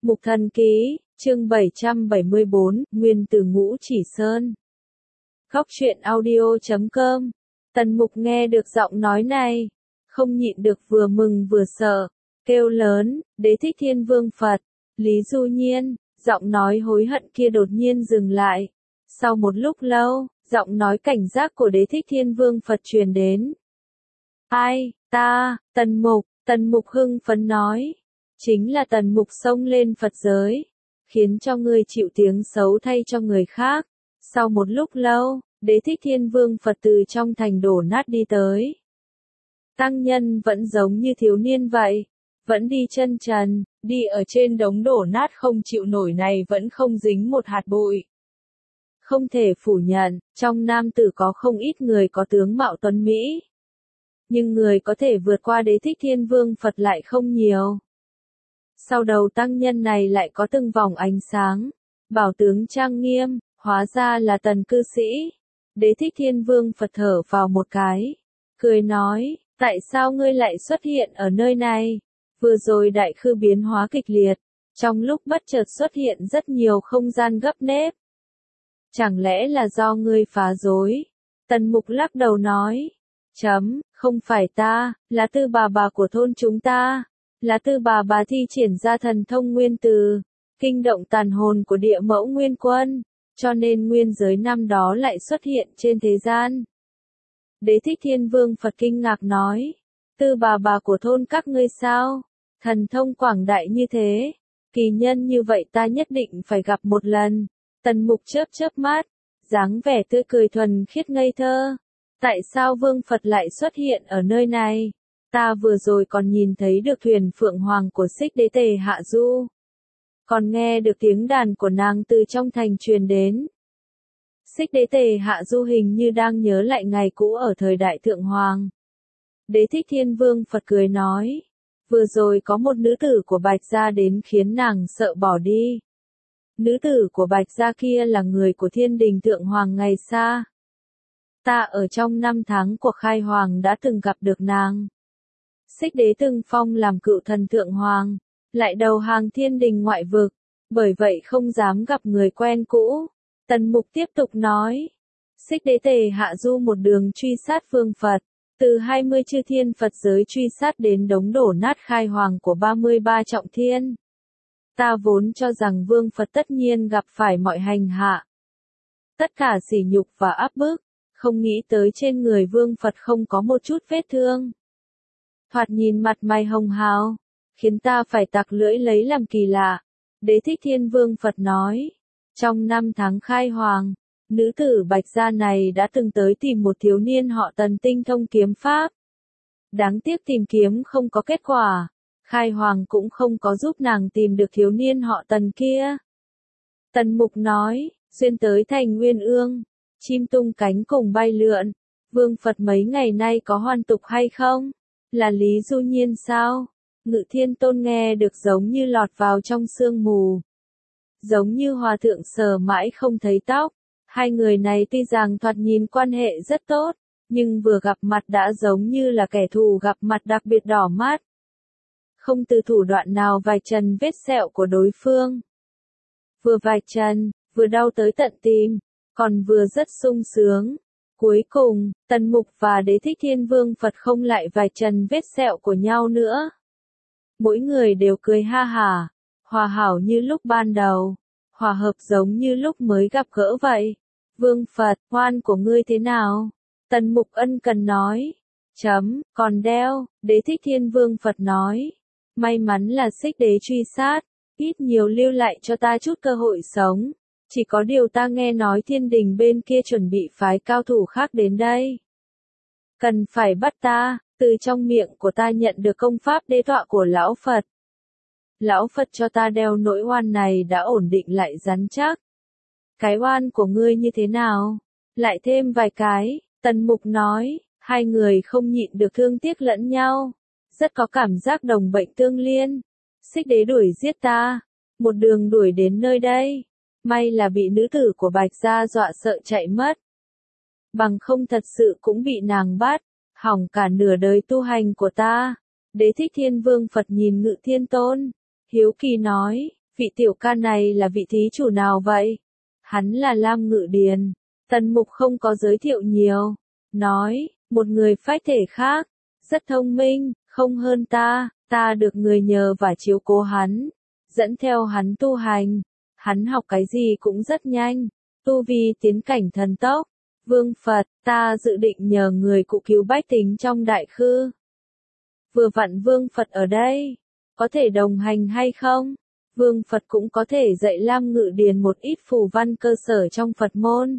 Mục Thần Ký, chương 774, Nguyên từ Ngũ Chỉ Sơn. Góc truyện audio.com. Tần Mục nghe được giọng nói này, không nhịn được vừa mừng vừa sợ, kêu lớn, Đế Thích Thiên Vương Phật, Lý Du Nhiên. Giọng nói hối hận kia đột nhiên dừng lại. Sau một lúc lâu, giọng nói cảnh giác của Đế Thích Thiên Vương Phật truyền đến. Ai, ta, Tần Mục hưng phấn nói. Chính là Tần Mục xông lên Phật giới, khiến cho ngươi chịu tiếng xấu thay cho người khác. Sau một lúc lâu, Đế Thích Thiên Vương Phật từ trong thành đổ nát đi tới. Tăng nhân vẫn giống như thiếu niên vậy, vẫn đi chân trần, đi ở trên đống đổ nát không chịu nổi này vẫn không dính một hạt bụi. Không thể phủ nhận, trong nam tử có không ít người có tướng mạo tuấn mỹ. Nhưng người có thể vượt qua Đế Thích Thiên Vương Phật lại không nhiều. Sau đầu tăng nhân này lại có từng vòng ánh sáng, bảo tướng trang nghiêm, hóa ra là Tần cư sĩ. Đế Thích Thiên Vương Phật thở vào một cái, cười nói, tại sao ngươi lại xuất hiện ở nơi này? Vừa rồi đại khư biến hóa kịch liệt, trong lúc bất chợt xuất hiện rất nhiều không gian gấp nếp. Chẳng lẽ là do ngươi phá rối? Tần Mục lắc đầu nói, không phải ta, là Tư bà của thôn chúng ta. Là Tư bà thi triển ra thần thông nguyên từ, kinh động tàn hồn của địa mẫu nguyên quân, cho nên nguyên giới năm đó lại xuất hiện trên thế gian. Đế Thích Thiên Vương Phật kinh ngạc nói, Tư bà của thôn các ngươi sao? Thần thông quảng đại như thế, kỳ nhân như vậy ta nhất định phải gặp một lần. Tần Mục chớp mắt, dáng vẻ tươi cười thuần khiết ngây thơ. Tại sao Vương Phật lại xuất hiện ở nơi này? Ta vừa rồi còn nhìn thấy được thuyền Phượng Hoàng của Xích Đế Tề hạ du. Còn nghe được tiếng đàn của nàng từ trong thành truyền đến. Xích Đế Tề hạ du hình như đang nhớ lại ngày cũ ở thời đại Thượng Hoàng. Đế Thích Thiên Vương Phật cười nói. Vừa rồi có một nữ tử của Bạch Gia đến khiến nàng sợ bỏ đi. Nữ tử của Bạch Gia kia là người của Thiên Đình Thượng Hoàng ngày xa. Ta ở trong 5 tháng của Khai Hoàng đã từng gặp được nàng. Xích Đế từng phong làm cựu thần Thượng Hoàng, lại đầu hàng Thiên Đình ngoại vực, bởi vậy không dám gặp người quen cũ. Tần Mục tiếp tục nói, Xích Đế Tề hạ du một đường truy sát Vương Phật, từ 20 chư thiên Phật giới truy sát đến đống đổ nát Khai Hoàng của 33 trọng thiên. Ta vốn cho rằng Vương Phật tất nhiên gặp phải mọi hành hạ, tất cả sỉ nhục và áp bức, không nghĩ tới trên người Vương Phật không có một chút vết thương. Thoạt nhìn mặt mày hồng hào, khiến ta phải tặc lưỡi lấy làm kỳ lạ. Đế Thích Thiên Vương Phật nói, trong 5 tháng Khai Hoàng, nữ tử Bạch Gia này đã từng tới tìm một thiếu niên họ Tần tinh thông kiếm pháp. Đáng tiếc tìm kiếm không có kết quả, Khai Hoàng cũng không có giúp nàng tìm được thiếu niên họ Tần kia. Tần Mục nói, xuyên tới thành Nguyên Ương, chim tung cánh cùng bay lượn, Vương Phật mấy ngày nay có hoàn tục hay không? Là Lý Du Nhiên sao? Ngự Thiên Tôn nghe được giống như lọt vào trong sương mù. Giống như hòa thượng sờ mãi không thấy tóc. Hai người này tuy rằng thoạt nhìn quan hệ rất tốt, nhưng vừa gặp mặt đã giống như là kẻ thù gặp mặt đặc biệt đỏ mắt. Không từ thủ đoạn nào vạch trần vết sẹo của đối phương. Vừa vạch trần, vừa đau tới tận tim, còn vừa rất sung sướng. Cuối cùng, Tần Mục và Đế Thích Thiên Vương Phật không lại vạch trần vết sẹo của nhau nữa. Mỗi người đều cười ha hả, hòa hảo như lúc ban đầu, hòa hợp giống như lúc mới gặp gỡ vậy. Vương Phật, oan của ngươi thế nào? Tần Mục ân cần nói. Còn đeo, Đế Thích Thiên Vương Phật nói. May mắn là Xích Đế truy sát, ít nhiều lưu lại cho ta chút cơ hội sống. Chỉ có điều ta nghe nói Thiên Đình bên kia chuẩn bị phái cao thủ khác đến đây. Cần phải bắt ta, từ trong miệng của ta nhận được công pháp đế tọa của Lão Phật. Lão Phật cho ta đeo nỗi oan này đã ổn định lại rắn chắc. Cái oan của ngươi như thế nào? Lại thêm vài cái, Tần Mục nói, hai người không nhịn được thương tiếc lẫn nhau. Rất có cảm giác đồng bệnh tương liên. Xích Đế đuổi giết ta, một đường đuổi đến nơi đây. May là bị nữ tử của Bạch Gia dọa sợ chạy mất. Bằng không thật sự cũng bị nàng bắt, hỏng cả nửa đời tu hành của ta. Đế Thích Thiên Vương Phật nhìn Ngự Thiên Tôn, hiếu kỳ nói, vị tiểu ca này là vị thí chủ nào vậy? Hắn là Lam Ngự Điền. Tần Mục không có giới thiệu nhiều. Nói, một người phách thể khác. Rất thông minh, không hơn ta. Ta được người nhờ và chiếu cố hắn. Dẫn theo hắn tu hành. Hắn học cái gì cũng rất nhanh. Tu vi tiến cảnh thần tốc. Vương Phật, ta dự định nhờ người cụ cứu bách tính trong đại khư. Vừa vặn Vương Phật ở đây. Có thể đồng hành hay không? Vương Phật cũng có thể dạy Lam Ngự Điền một ít phù văn cơ sở trong Phật môn.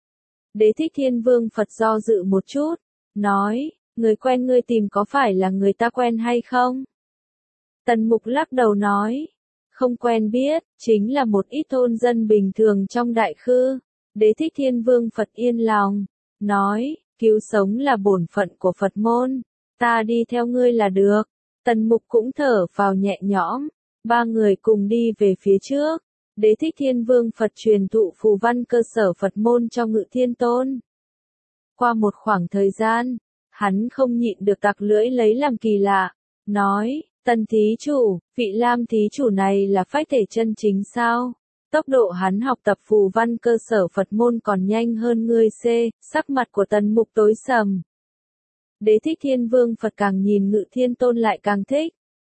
Đế Thích Thiên Vương Phật do dự một chút. Nói, người quen ngươi tìm có phải là người ta quen hay không? Tần Mục lắc đầu nói. Không quen biết, chính là một ít thôn dân bình thường trong đại khư. Đế Thích Thiên Vương Phật yên lòng. Nói, cứu sống là bổn phận của Phật môn. Ta đi theo ngươi là được. Tần Mục cũng thở phào nhẹ nhõm. Ba người cùng đi về phía trước. Đế Thích Thiên Vương Phật truyền thụ phù văn cơ sở Phật môn cho Ngự Thiên Tôn. Qua một khoảng thời gian, hắn không nhịn được tặc lưỡi lấy làm kỳ lạ. Nói, Tần thí chủ, vị Lam thí chủ này là phách thể chân chính sao? Tốc độ hắn học tập phù văn cơ sở Phật môn còn nhanh hơn ngươi c. Sắc mặt của Tần Mục tối sầm. Đế Thích Thiên Vương Phật càng nhìn Ngự Thiên Tôn lại càng thích.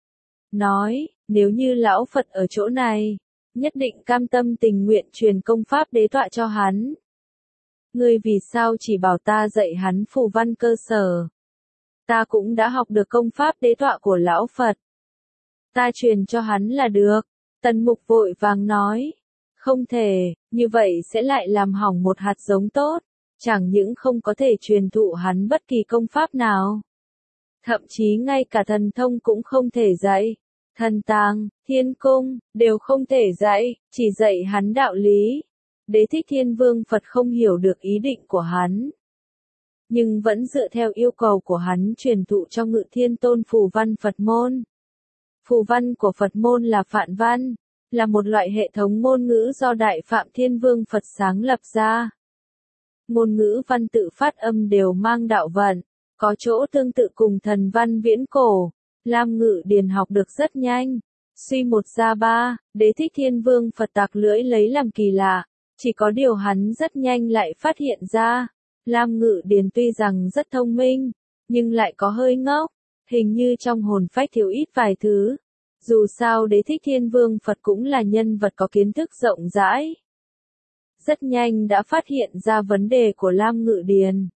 Nói, nếu như lão Phật ở chỗ này, nhất định cam tâm tình nguyện truyền công pháp đế tọa cho hắn. Ngươi vì sao chỉ bảo ta dạy hắn phù văn cơ sở? Ta cũng đã học được công pháp đế tọa của lão Phật. Ta truyền cho hắn là được. Tần Mục vội vàng nói. Không thể, như vậy sẽ lại làm hỏng một hạt giống tốt. Chẳng những không có thể truyền thụ hắn bất kỳ công pháp nào. Thậm chí ngay cả thần thông cũng không thể dạy. Thần tàng, thiên cung, đều không thể dạy, chỉ dạy hắn đạo lý. Đế Thích Thiên Vương Phật không hiểu được ý định của hắn. Nhưng vẫn dựa theo yêu cầu của hắn truyền thụ cho Ngự Thiên Tôn phù văn Phật môn. Phù văn của Phật môn là phạn văn, là một loại hệ thống ngôn ngữ do Đại Phạm Thiên Vương Phật sáng lập ra. Ngôn ngữ văn tự phát âm đều mang đạo vận, có chỗ tương tự cùng thần văn viễn cổ. Lam Ngự Điền học được rất nhanh. Suy một ra ba, Đế Thích Thiên Vương Phật tặc lưỡi lấy làm kỳ lạ. Chỉ có điều hắn rất nhanh lại phát hiện ra. Lam Ngự Điền tuy rằng rất thông minh, nhưng lại có hơi ngốc. Hình như trong hồn phách thiếu ít vài thứ. Dù sao Đế Thích Thiên Vương Phật cũng là nhân vật có kiến thức rộng rãi. Rất nhanh đã phát hiện ra vấn đề của Lam Ngự Điền.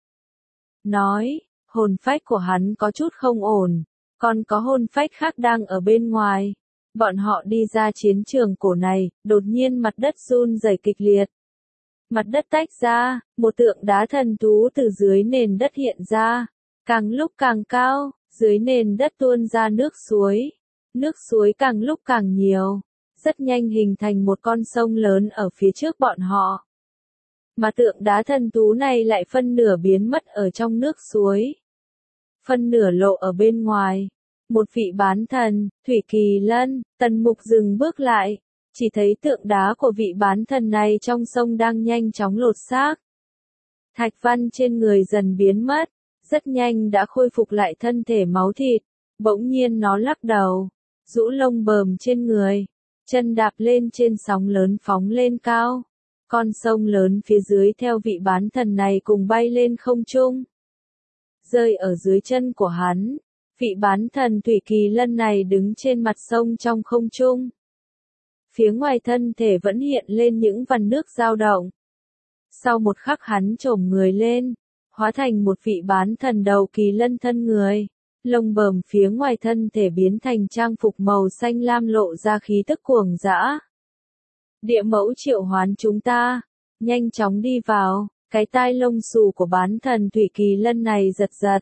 Nói, hồn phách của hắn có chút không ổn. Còn có hồn phách khác đang ở bên ngoài. Bọn họ đi ra chiến trường cổ này, đột nhiên mặt đất run rẩy kịch liệt. Mặt đất tách ra, một tượng đá thần thú từ dưới nền đất hiện ra. Càng lúc càng cao, dưới nền đất tuôn ra nước suối. Nước suối càng lúc càng nhiều. Rất nhanh hình thành một con sông lớn ở phía trước bọn họ. Mà tượng đá thần thú này lại phân nửa biến mất ở trong nước suối. Phân nửa lộ ở bên ngoài. Một vị bán thần, Thủy Kỳ Lân. Tần Mục dừng bước lại. Chỉ thấy tượng đá của vị bán thần này trong sông đang nhanh chóng lột xác. Thạch văn trên người dần biến mất. Rất nhanh đã khôi phục lại thân thể máu thịt. Bỗng nhiên nó lắc đầu. Rũ lông bờm trên người. Chân đạp lên trên sóng lớn phóng lên cao. Con sông lớn phía dưới theo vị bán thần này cùng bay lên không trung. Rơi ở dưới chân của hắn. Vị bán thần Thủy Kỳ Lân này đứng trên mặt sông trong không trung. Phía ngoài thân thể vẫn hiện lên những vằn nước dao động. Sau một khắc hắn chồm người lên, hóa thành một vị bán thần đầu kỳ lân thân người. Lông bờm phía ngoài thân thể biến thành trang phục màu xanh lam lộ ra khí tức cuồng dã. Địa mẫu triệu hoán chúng ta, nhanh chóng đi vào. Cái tai lông xù của bán thần Thủy Kỳ Lân này giật giật.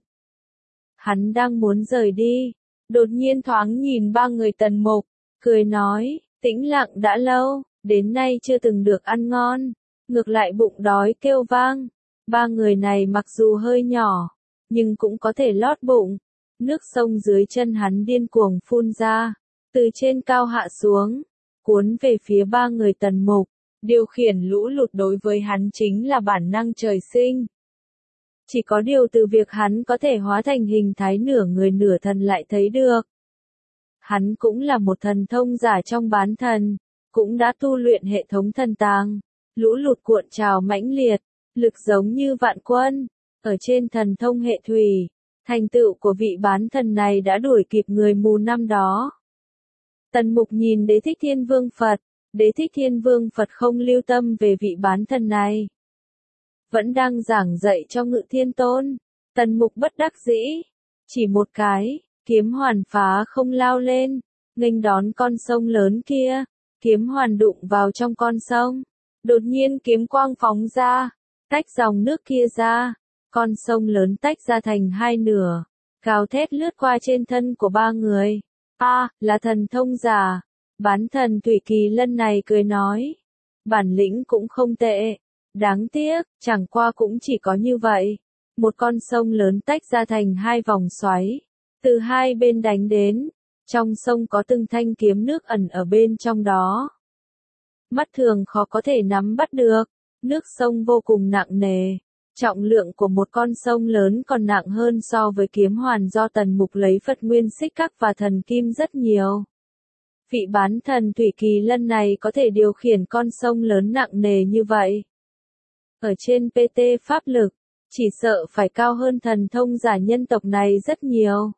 Hắn đang muốn rời đi, đột nhiên thoáng nhìn ba người Tần Mục, cười nói, tĩnh lặng đã lâu, đến nay chưa từng được ăn ngon, ngược lại bụng đói kêu vang. Ba người này mặc dù hơi nhỏ, nhưng cũng có thể lót bụng. Nước sông dưới chân hắn điên cuồng phun ra, từ trên cao hạ xuống, cuốn về phía ba người Tần Mục. Điều khiển lũ lụt đối với hắn chính là bản năng trời sinh. Chỉ có điều từ việc hắn có thể hóa thành hình thái nửa người nửa thần lại thấy được. Hắn cũng là một thần thông giả trong bán thần, cũng đã tu luyện hệ thống thần tàng. Lũ lụt cuộn trào mãnh liệt, lực giống như vạn quân. Ở trên thần thông hệ thủy, thành tựu của vị bán thần này đã đuổi kịp người mù năm đó. Tần Mục nhìn Đế Thích Thiên Vương Phật, Đế Thích Thiên Vương Phật không lưu tâm về vị bán thần này. Vẫn đang giảng dạy cho Ngự Thiên Tôn. Tần Mục bất đắc dĩ, chỉ một cái, kiếm hoàn phá không lao lên, nghênh đón con sông lớn kia, kiếm hoàn đụng vào trong con sông. Đột nhiên kiếm quang phóng ra, tách dòng nước kia ra, con sông lớn tách ra thành hai nửa, gào thét lướt qua trên thân của ba người. Là thần thông giả. Bán thần Thủy Kỳ Lân này cười nói, bản lĩnh cũng không tệ, đáng tiếc, chẳng qua cũng chỉ có như vậy. Một con sông lớn tách ra thành hai vòng xoáy, từ hai bên đánh đến, trong sông có từng thanh kiếm nước ẩn ở bên trong đó. Mắt thường khó có thể nắm bắt được, nước sông vô cùng nặng nề, trọng lượng của một con sông lớn còn nặng hơn so với kiếm hoàn do Tần Mục lấy Phật Nguyên Xích Các và thần kim rất nhiều. Vị bán thần Thủy Kỳ Lân này có thể điều khiển con sông lớn nặng nề như vậy. Ở trên PT pháp lực, chỉ sợ phải cao hơn thần thông giả nhân tộc này rất nhiều.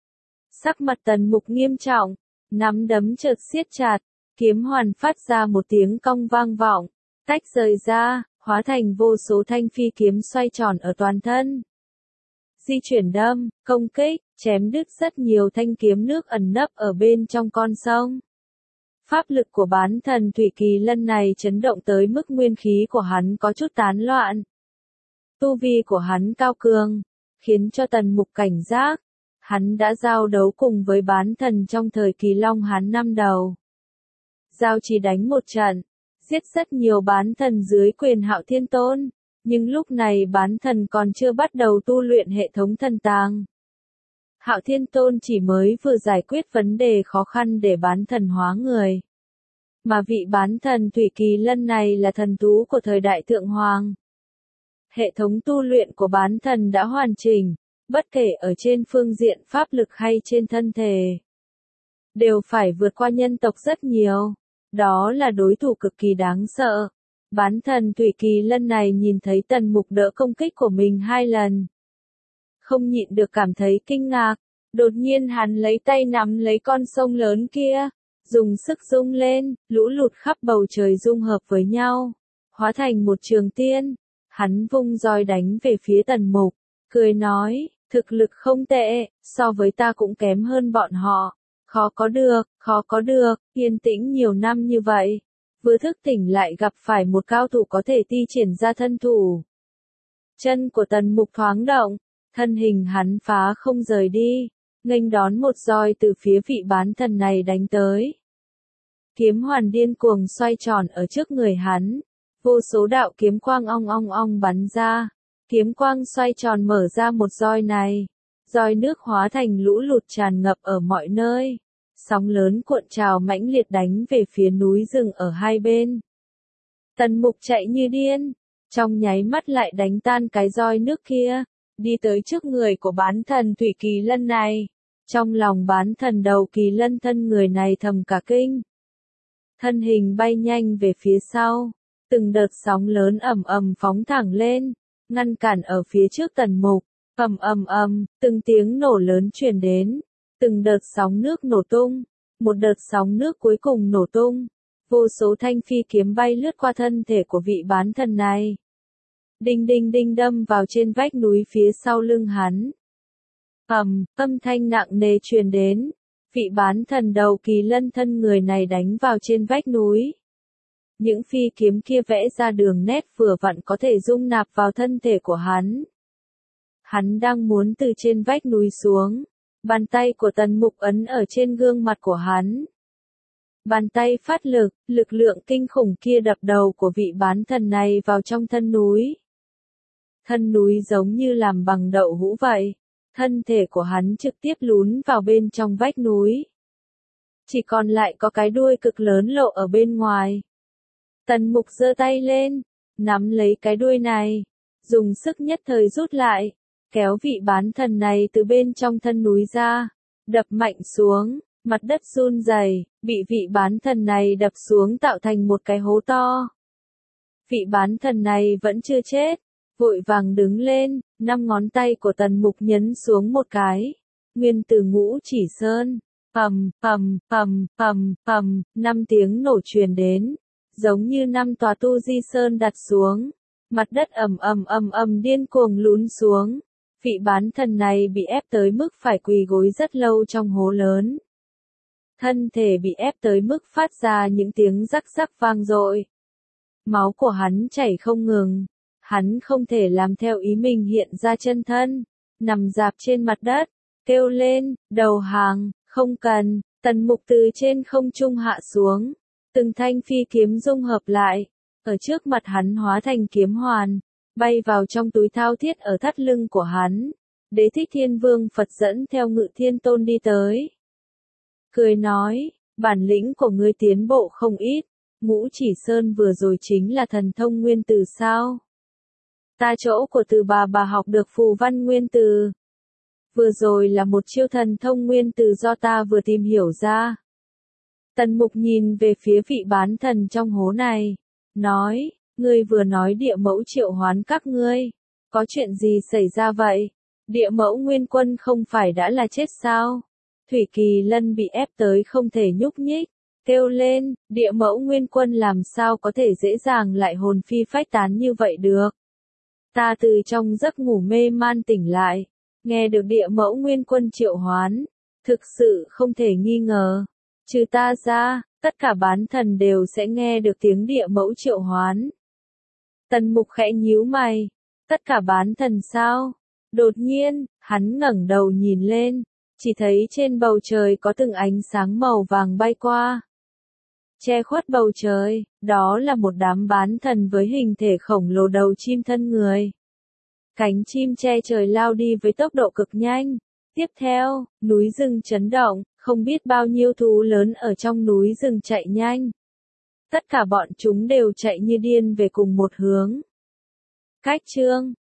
Sắc mặt Tần Mục nghiêm trọng, nắm đấm chợt siết chặt, kiếm hoàn phát ra một tiếng cong vang vọng, tách rời ra, hóa thành vô số thanh phi kiếm xoay tròn ở toàn thân. Di chuyển đâm, công kích, chém đứt rất nhiều thanh kiếm nước ẩn nấp ở bên trong con sông. Pháp lực của bán thần Thủy Kỳ Lân này chấn động tới mức nguyên khí của hắn có chút tán loạn. Tu vi của hắn cao cường, khiến cho Tần Mục cảnh giác. Hắn đã giao đấu cùng với bán thần trong thời kỳ Long Hán năm đầu. Giao chỉ đánh một trận, giết rất nhiều bán thần dưới quyền Hạo Thiên Tôn, nhưng lúc này bán thần còn chưa bắt đầu tu luyện hệ thống thần tàng. Hạo Thiên Tôn chỉ mới vừa giải quyết vấn đề khó khăn để bán thần hóa người. Mà vị bán thần Thủy Kỳ Lân này là thần thú của thời đại Thượng Hoàng. Hệ thống tu luyện của bán thần đã hoàn chỉnh, bất kể ở trên phương diện pháp lực hay trên thân thể, đều phải vượt qua nhân tộc rất nhiều. Đó là đối thủ cực kỳ đáng sợ. Bán thần Thủy Kỳ Lân này nhìn thấy Tần Mục đỡ công kích của mình 2 lần. Không nhịn được cảm thấy kinh ngạc. Đột nhiên hắn lấy tay nắm lấy con sông lớn kia, dùng sức rung lên, lũ lụt khắp bầu trời dung hợp với nhau, hóa thành một trường tiên. Hắn vung roi đánh về phía Tần Mục, cười nói, thực lực không tệ, so với ta cũng kém hơn bọn họ. Khó có được, yên tĩnh nhiều năm như vậy. Vừa thức tỉnh lại gặp phải một cao thủ có thể thi triển ra thân thủ. Chân của Tần Mục thoáng động, thân hình hắn phá không rời đi, nghênh đón một roi từ phía vị bán thần này đánh tới. Kiếm hoàn điên cuồng xoay tròn ở trước người hắn, vô số đạo kiếm quang ong ong ong bắn ra, kiếm quang xoay tròn mở ra một roi này, roi nước hóa thành lũ lụt tràn ngập ở mọi nơi, sóng lớn cuộn trào mãnh liệt đánh về phía núi rừng ở hai bên. Tần Mục chạy như điên, trong nháy mắt lại đánh tan cái roi nước kia, đi tới trước người của bán thần Thủy Kỳ Lân này. Trong lòng bán thần đầu kỳ lân thân người này thầm cả kinh. Thân hình bay nhanh về phía sau, từng đợt sóng lớn ầm ầm phóng thẳng lên, ngăn cản ở phía trước Tần Mục. Từng tiếng nổ lớn truyền đến, từng đợt sóng nước nổ tung, một đợt sóng nước cuối cùng nổ tung, vô số thanh phi kiếm bay lướt qua thân thể của vị bán thần này. Đinh đinh đinh đâm vào trên vách núi phía sau lưng hắn. Âm thanh nặng nề truyền đến, vị bán thần đầu kỳ lân thân người này đánh vào trên vách núi. Những phi kiếm kia vẽ ra đường nét vừa vặn có thể dung nạp vào thân thể của hắn. Hắn đang muốn từ trên vách núi xuống, bàn tay của Tần Mục ấn ở trên gương mặt của hắn. Bàn tay phát lực, lực lượng kinh khủng kia đập đầu của vị bán thần này vào trong thân núi. Thân núi giống như làm bằng đậu hũ vậy. Thân thể của hắn trực tiếp lún vào bên trong vách núi. Chỉ còn lại có cái đuôi cực lớn lộ ở bên ngoài. Tần Mục giơ tay lên, nắm lấy cái đuôi này, dùng sức nhất thời rút lại, kéo vị bán thần này từ bên trong thân núi ra, đập mạnh xuống, Mặt đất run rẩy, bị vị bán thần này đập xuống tạo thành một cái hố to. Vị bán thần này vẫn chưa chết, vội vàng đứng lên, 5 ngón tay của Tần Mục nhấn xuống một cái. Nguyên Tử Ngũ Chỉ Sơn, pầm pầm pầm pầm pầm, 5 tiếng nổ truyền đến, giống như 5 tòa tu di sơn đặt xuống. Mặt đất ầm điên cuồng lún xuống. Vị bán thần này bị ép tới mức phải quỳ gối rất lâu trong hố lớn. Thân thể bị ép tới mức phát ra những tiếng rắc rắc vang dội. Máu của hắn chảy không ngừng. Hắn không thể làm theo ý mình hiện ra chân thân. Nằm rạp trên mặt đất, kêu lên, đầu hàng, không cần. Tần Mục từ trên không trung hạ xuống. Từng thanh phi kiếm dung hợp lại. Ở trước mặt hắn hóa thành kiếm hoàn. Bay vào trong túi thao thiết ở thắt lưng của hắn. Đế Thích Thiên Vương Phật dẫn theo Ngự Thiên Tôn đi tới. Cười nói, bản lĩnh của ngươi tiến bộ không ít. Ngũ Chỉ Sơn vừa rồi chính là thần thông nguyên từ sao? Ta chỗ của từ bà học được phù văn nguyên từ. Vừa rồi là một chiêu thần thông nguyên từ do ta vừa tìm hiểu ra. Tần Mục nhìn về phía vị bán thần trong hố này. Nói, ngươi vừa nói địa mẫu triệu hoán các ngươi. Có chuyện gì xảy ra vậy? Địa mẫu nguyên quân không phải đã là chết sao? Thủy Kỳ Lân bị ép tới không thể nhúc nhích. Kêu lên, địa mẫu nguyên quân làm sao có thể dễ dàng lại hồn phi phách tán như vậy được. Ta từ trong giấc ngủ mê man tỉnh lại. Nghe được địa mẫu nguyên quân triệu hoán. Thực sự không thể nghi ngờ. Trừ ta ra, tất cả bán thần đều sẽ nghe được tiếng địa mẫu triệu hoán. Tần Mục khẽ nhíu mày. Tất cả bán thần sao? Đột nhiên, hắn ngẩng đầu nhìn lên. Chỉ thấy trên bầu trời có từng ánh sáng màu vàng bay qua. Che khuất bầu trời, đó là một đám bán thần với hình thể khổng lồ đầu chim thân người. Cánh chim che trời lao đi với tốc độ cực nhanh. Tiếp theo, núi rừng chấn động, không biết bao nhiêu thú lớn ở trong núi rừng chạy nhanh. Tất cả bọn chúng đều chạy như điên về cùng một hướng. Cách chương